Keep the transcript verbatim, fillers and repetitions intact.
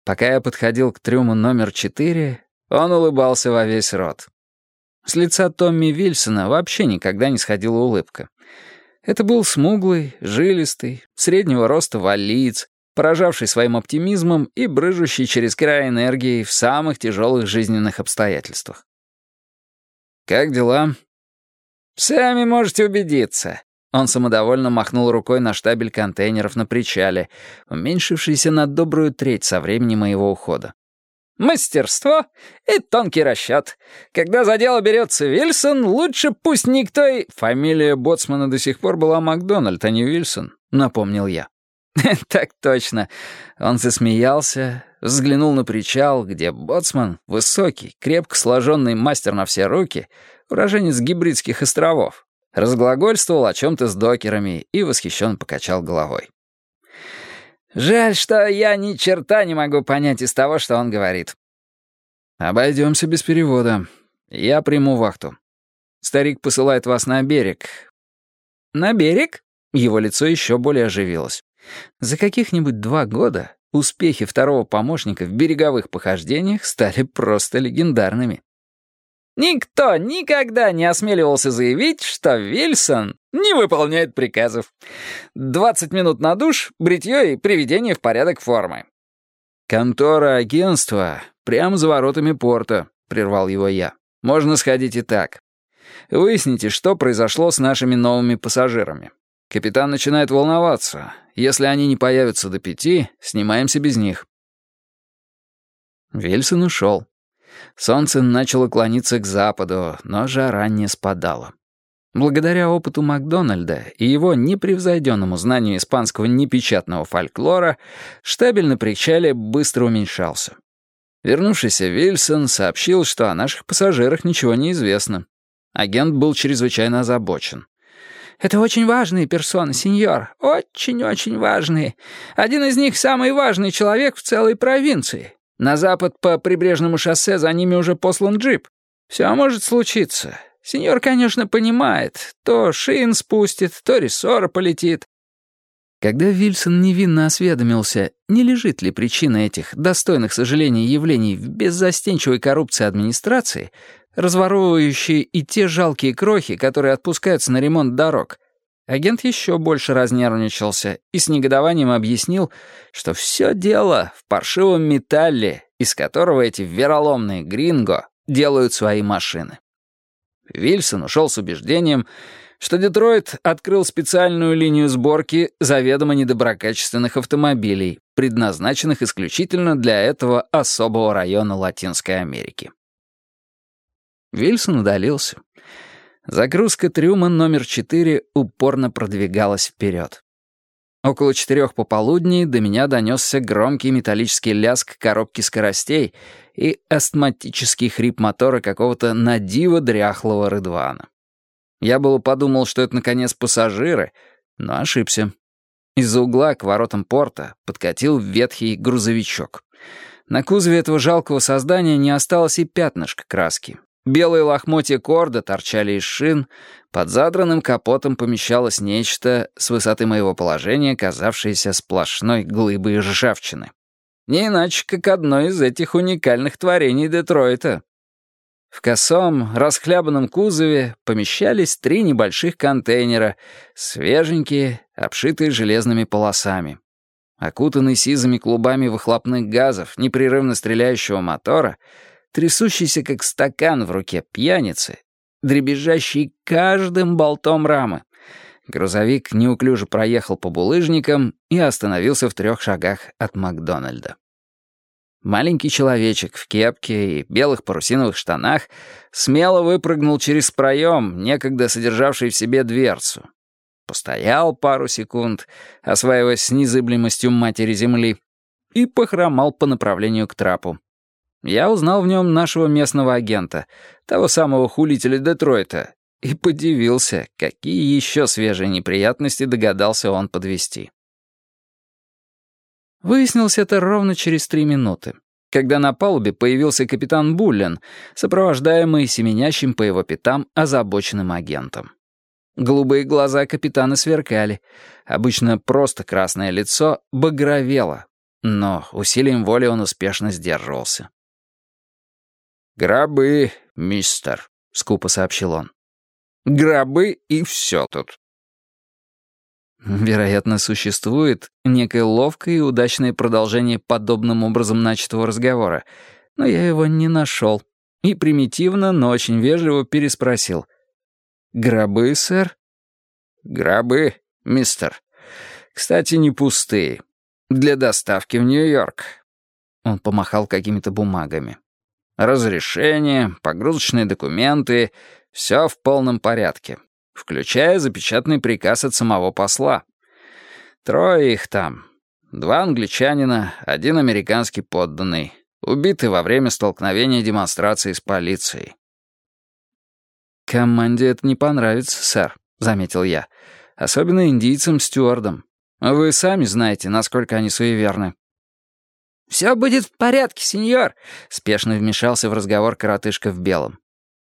Пока я подходил к трюму номер четыре, он улыбался во весь рот. С лица Томми Вильсона вообще никогда не сходила улыбка. Это был смуглый, жилистый, среднего роста валлиец, поражавший своим оптимизмом и брыжущий через край энергией в самых тяжелых жизненных обстоятельствах. «Как дела?» «Сами можете убедиться». Он самодовольно махнул рукой на штабель контейнеров на причале, уменьшившийся на добрую треть со времени моего ухода. «Мастерство и тонкий расчет. Когда за дело берется Вильсон, лучше пусть никто и...» «Фамилия боцмана до сих пор была Макдональд, а не Вильсон», — напомнил я. «Так точно». Он засмеялся, взглянул на причал, где боцман, высокий, крепко сложенный мастер на все руки, уроженец Гибридских островов, разглагольствовал о чем-то с докерами и восхищенно покачал головой. «Жаль, что я ни черта не могу понять из того, что он говорит». «Обойдемся без перевода. Я приму вахту. Старик посылает вас на берег». «На берег?» Его лицо еще более оживилось. За каких-нибудь два года успехи второго помощника в береговых похождениях стали просто легендарными. «Никто никогда не осмеливался заявить, что Вильсон не выполняет приказов. Двадцать минут на душ, бритье и приведение в порядок формы». «Контора агентства прямо за воротами порта», — прервал его я. «Можно сходить и так. Выясните, что произошло с нашими новыми пассажирами. Капитан начинает волноваться. Если они не появятся до пяти, снимаемся без них». Вильсон ушел. Солнце начало клониться к западу, но жара не спадала. Благодаря опыту Макдональда и его непревзойденному знанию испанского непечатного фольклора, штабель на причале быстро уменьшался. Вернувшийся Вильсон сообщил, что о наших пассажирах ничего не известно. Агент был чрезвычайно озабочен. «Это очень важные персоны, сеньор. Очень-очень важные. Один из них самый важный человек в целой провинции. На запад по прибрежному шоссе за ними уже послан джип. Все может случиться. Сеньор, конечно, понимает. То шин спустит, то рессора полетит». Когда Вильсон невинно осведомился, не лежит ли причина этих достойных сожаления явлений в беззастенчивой коррупции администрации, разворовывающей и те жалкие крохи, которые отпускаются на ремонт дорог, агент еще больше разнервничался и с негодованием объяснил, что все дело в паршивом металле, из которого эти вероломные гринго делают свои машины. Вильсон ушел с убеждением, что Детройт открыл специальную линию сборки заведомо недоброкачественных автомобилей, предназначенных исключительно для этого особого района Латинской Америки. Вильсон удалился. Загрузка трюма номер четыре упорно продвигалась вперед. Около четырех пополудни до меня донесся громкий металлический лязг коробки скоростей и астматический хрип мотора какого-то надиво дряхлого Рыдвана. Я было подумал, что это, наконец, пассажиры, но ошибся. Из-за угла к воротам порта подкатил ветхий грузовичок. На кузове этого жалкого создания не осталось и пятнышка краски. Белые лохмотья корда торчали из шин, под задранным капотом помещалось нечто, с высоты моего положения казавшееся сплошной глыбой ржавчины. Не иначе, как одно из этих уникальных творений Детройта. В косом, расхлябанном кузове помещались три небольших контейнера, свеженькие, обшитые железными полосами. Окутанный сизыми клубами выхлопных газов, непрерывно стреляющего мотора, трясущийся как стакан в руке пьяницы, дребезжащий каждым болтом рамы, грузовик неуклюже проехал по булыжникам и остановился в трех шагах от Макдональда. Маленький человечек в кепке и белых парусиновых штанах смело выпрыгнул через проем, некогда содержавший в себе дверцу. Постоял пару секунд, осваиваясь с незыблемостью матери земли, и похромал по направлению к трапу. Я узнал в нем нашего местного агента, того самого хулителя Детройта, и подивился, какие еще свежие неприятности догадался он подвести. Выяснилось это ровно через три минуты, когда на палубе появился капитан Буллен, сопровождаемый семенящим по его пятам озабоченным агентом. Голубые глаза капитана сверкали, обычно просто красное лицо багровело, но усилием воли он успешно сдерживался. «Гробы, мистер», — скупо сообщил он. «Гробы и все тут». Вероятно, существует некое ловкое и удачное продолжение подобным образом начатого разговора, но я его не нашел и примитивно, но очень вежливо переспросил. «Гробы, сэр?» «Гробы, мистер. Кстати, не пустые. Для доставки в Нью-Йорк». Он помахал какими-то бумагами. «Разрешение, погрузочные документы — все в полном порядке, включая запечатанный приказ от самого посла. Трое их там. Два англичанина, один американский подданный, убиты во время столкновения демонстрации с полицией». «Команде это не понравится, сэр», — заметил я. «Особенно индийцам-стюардам. Вы сами знаете, насколько они суеверны». «Все будет в порядке, сеньор», — спешно вмешался в разговор коротышка в белом.